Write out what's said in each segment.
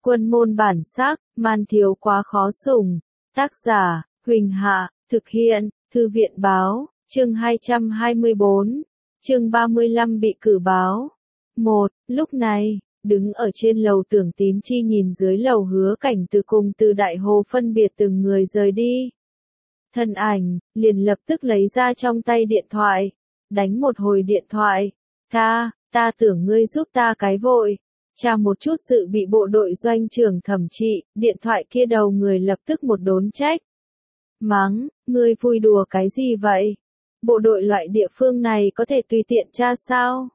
Quân môn bản sắc, man thiếu quá khó sủng. Tác giả, Huỳnh Hạ, thực hiện, Thư viện báo, chương 224, chương 35 bị cử báo. Lúc này, đứng ở trên lầu Tưởng Tín Chi nhìn dưới lầu Hứa Cảnh Từ cùng Từ Đại Hồ phân biệt từng người rời đi. Thân ảnh, liền lập tức lấy ra trong tay điện thoại, đánh một hồi điện thoại. Ta tưởng ngươi giúp ta cái vội. Tra một chút sự bị bộ đội doanh trưởng thẩm trị, điện thoại kia đầu người lập tức một đốn trách. Mắng, ngươi vui đùa cái gì vậy? Bộ đội loại địa phương này có thể tùy tiện tra sao?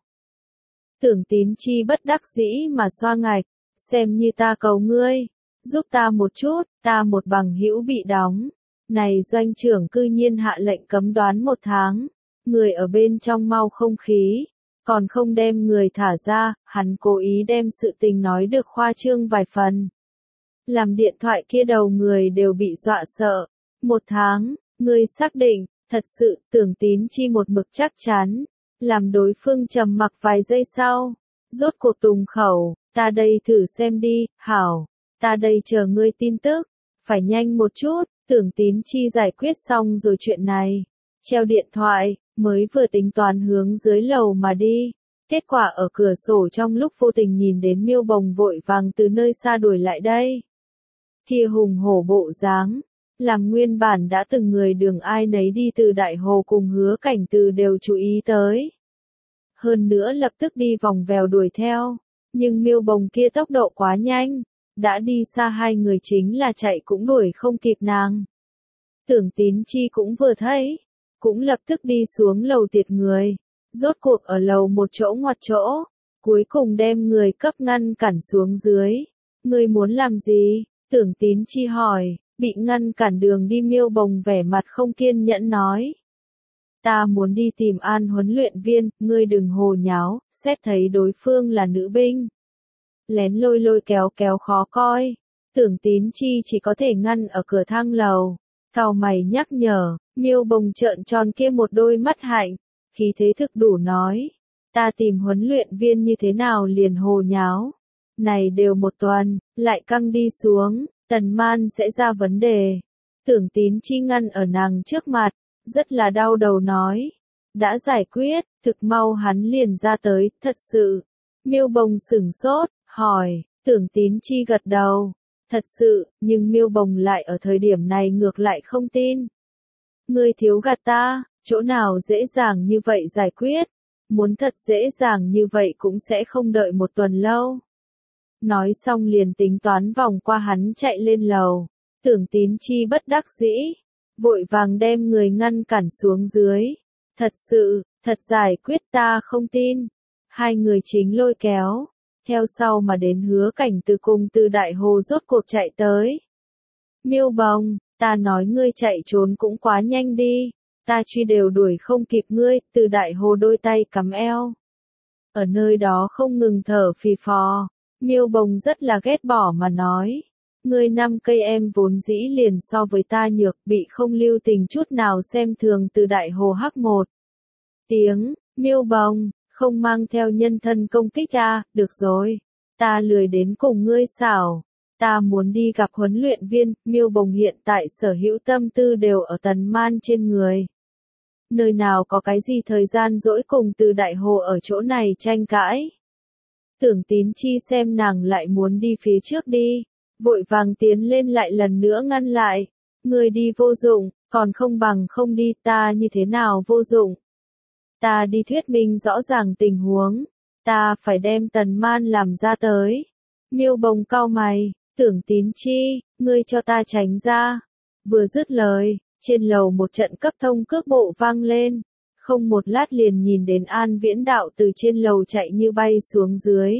Tưởng Tín Chi bất đắc dĩ mà xoa ngạch, xem như ta cầu ngươi, giúp ta một chút, ta một bằng hữu bị đóng. Này doanh trưởng cư nhiên hạ lệnh cấm đoán 1 tháng, người ở bên trong mau không khí, còn không đem người thả ra, hắn cố ý đem sự tình nói được khoa trương vài phần. Làm điện thoại kia đầu người đều bị dọa sợ. 1 tháng, ngươi xác định, thật sự, Tưởng Tín Chi một mực chắc chắn, làm đối phương trầm mặc vài giây sau, rốt cuộc tùng khẩu, ta đây thử xem đi, hảo, ta đây chờ ngươi tin tức, phải nhanh một chút. Tưởng Tín Chi giải quyết xong rồi chuyện này, treo điện thoại, mới vừa tính toán hướng dưới lầu mà đi. Kết quả ở cửa sổ trong lúc vô tình nhìn đến Miêu Bồng vội vàng từ nơi xa đuổi lại đây. Kia hùng hổ bộ dáng, làm nguyên bản đã từng người đường ai nấy đi từ Đại Hồ cùng Hứa Cảnh Từ đều chú ý tới. Hơn nữa lập tức đi vòng vèo đuổi theo, nhưng Miêu Bồng kia tốc độ quá nhanh. Đã đi xa hai người chính là chạy cũng đuổi không kịp nàng. Tưởng Tín Chi cũng vừa thấy, cũng lập tức đi xuống lầu tiệt người, rốt cuộc ở lầu một chỗ ngoặt chỗ, cuối cùng đem người cấp ngăn cản xuống dưới. Ngươi muốn làm gì? Tưởng Tín Chi hỏi, bị ngăn cản đường đi Miêu Bồng vẻ mặt không kiên nhẫn nói. Ta muốn đi tìm An huấn luyện viên, ngươi đừng hồ nháo, xét thấy đối phương là nữ binh. Lén lôi kéo khó coi. Tưởng Tín Chi chỉ có thể ngăn ở cửa thang lầu. Cau mày nhắc nhở, Miêu Bồng trợn tròn kia một đôi mắt hạnh, khí thế thực đủ nói. Ta tìm huấn luyện viên như thế nào liền hồ nháo. Này đều 1 tuần, lại căng đi xuống, Tần Man sẽ ra vấn đề. Tưởng Tín Chi ngăn ở nàng trước mặt, rất là đau đầu nói. Đã giải quyết, thực mau hắn liền ra tới, thật sự. Miêu Bồng sửng sốt, hỏi, Tưởng Tín Chi gật đầu. Thật sự, nhưng Miêu Bồng lại ở thời điểm này ngược lại không tin. Ngươi thiếu gạt ta, chỗ nào dễ dàng như vậy giải quyết. Muốn thật dễ dàng như vậy cũng sẽ không đợi 1 tuần lâu. Nói xong liền tính toán vòng qua hắn chạy lên lầu. Tưởng Tín Chi bất đắc dĩ, vội vàng đem người ngăn cản xuống dưới. Thật sự, thật giải quyết ta không tin. Hai người chính lôi kéo. Theo sau mà đến Hứa Cảnh Từ cùng Từ Đại Hồ rốt cuộc chạy tới. Miêu Bồng, ta nói ngươi chạy trốn cũng quá nhanh đi, ta truy đều đuổi không kịp ngươi. Từ Đại Hồ đôi tay cắm eo, ở nơi đó không ngừng thở phì phò. Miêu Bồng rất là ghét bỏ mà nói, ngươi 5 cây em vốn dĩ liền so với ta nhược, bị không lưu tình chút nào xem thường. Từ Đại Hồ hắc một tiếng, Miêu Bồng, không mang theo nhân thân công kích à, được rồi, ta lười đến cùng ngươi xảo, ta muốn đi gặp huấn luyện viên. Miêu Bồng hiện tại sở hữu tâm tư đều ở Tần Man trên người. Nơi nào có cái gì thời gian dỗi cùng Từ Đại Hồ ở chỗ này tranh cãi. Tưởng Tín Chi xem nàng lại muốn đi phía trước đi, vội vàng tiến lên lại lần nữa ngăn lại. Ngươi đi vô dụng, còn không bằng không đi. Ta như thế nào vô dụng? Ta đi thuyết minh rõ ràng tình huống, ta phải đem Tần Man làm ra tới. Miêu Bồng cau mày, Tưởng Tín Chi, ngươi cho ta tránh ra. Vừa dứt lời, trên lầu một trận cấp thông cước bộ vang lên, không một lát liền nhìn đến An Viễn Đạo từ trên lầu chạy như bay xuống dưới.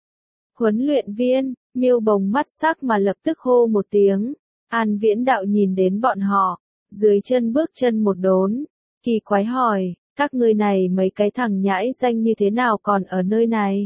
Huấn luyện viên, Miêu Bồng mắt sắc mà lập tức hô một tiếng. An Viễn Đạo nhìn đến bọn họ, dưới chân bước chân một đốn, kỳ quái hỏi. Các ngươi này mấy cái thằng nhãi danh như thế nào còn ở nơi này?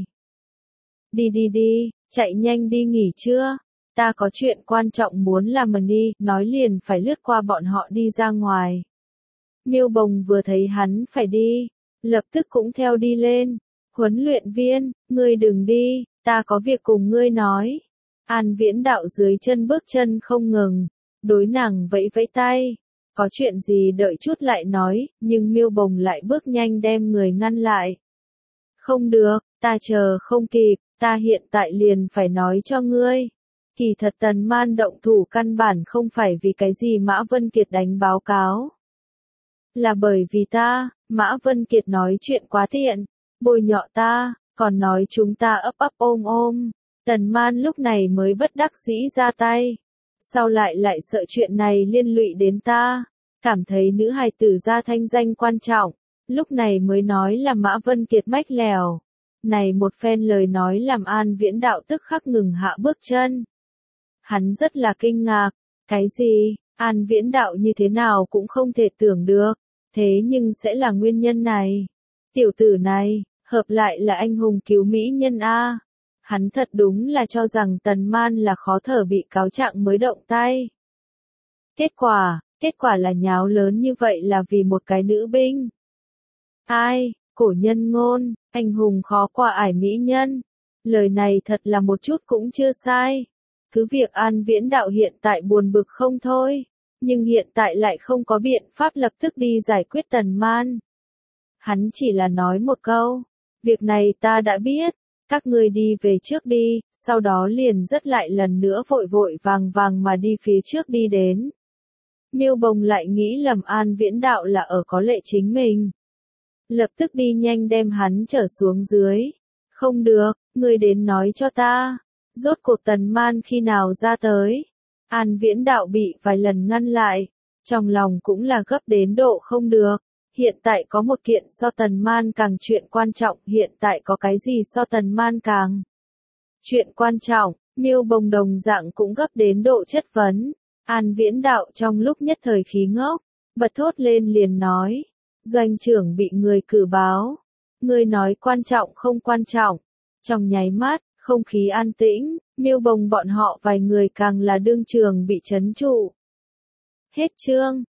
Đi, chạy nhanh đi nghỉ chưa? Ta có chuyện quan trọng muốn làm mà đi, nói liền phải lướt qua bọn họ đi ra ngoài. Miêu Bồng vừa thấy hắn phải đi, lập tức cũng theo đi lên. Huấn luyện viên, ngươi đừng đi, ta có việc cùng ngươi nói. An Viễn Đạo dưới chân bước chân không ngừng, đối nàng vẫy vẫy tay. Có chuyện gì đợi chút lại nói, nhưng Miêu Bồng lại bước nhanh đem người ngăn lại. Không được, ta chờ không kịp, ta hiện tại liền phải nói cho ngươi. Kỳ thật Tần Man động thủ căn bản không phải vì cái gì Mã Vân Kiệt đánh báo cáo. Là bởi vì ta, Mã Vân Kiệt nói chuyện quá tiện, bôi nhọ ta, còn nói chúng ta ấp ấp ôm ôm. Tần Man lúc này mới bất đắc dĩ ra tay. Sau lại sợ chuyện này liên lụy đến ta, cảm thấy nữ hài tử gia thanh danh quan trọng, lúc này mới nói là Mã Vân Kiệt mách lèo. Này một phen lời nói làm An Viễn Đạo tức khắc ngừng hạ bước chân. Hắn rất là kinh ngạc, cái gì, An Viễn Đạo như thế nào cũng không thể tưởng được, thế nhưng sẽ là nguyên nhân này. Tiểu tử này, hợp lại là anh hùng cứu mỹ nhân A. Hắn thật đúng là cho rằng Tần Man là khó thở bị cáo trạng mới động tay. Kết quả là nháo lớn như vậy là vì một cái nữ binh. Ai, cổ nhân ngôn, anh hùng khó qua ải mỹ nhân. Lời này thật là một chút cũng chưa sai. Cứ việc An Viễn Đạo hiện tại buồn bực không thôi, nhưng hiện tại lại không có biện pháp lập tức đi giải quyết Tần Man. Hắn chỉ là nói một câu, việc này ta đã biết, các ngươi đi về trước đi, sau đó liền rất lại lần nữa vội vội vàng vàng mà đi phía trước đi đến. Miêu Bồng lại nghĩ lầm An Viễn Đạo là ở có lệ chính mình. Lập tức đi nhanh đem hắn trở xuống dưới. Không được, ngươi đến nói cho ta. Rốt cuộc Tần Man khi nào ra tới. An Viễn Đạo bị vài lần ngăn lại. Trong lòng cũng là gấp đến độ không được. Hiện tại có một kiện so Tần Man càng chuyện quan trọng. Hiện tại có cái gì so Tần Man càng chuyện quan trọng. Miêu Bồng đồng dạng cũng gấp đến độ chất vấn. An Viễn Đạo trong lúc nhất thời khí ngốc, bật thốt lên liền nói. Doanh trưởng bị người cử báo. Ngươi nói quan trọng không quan trọng. Trong nháy mắt, không khí an tĩnh, Miêu Bồng bọn họ vài người càng là đương trường bị trấn trụ. Hết chương.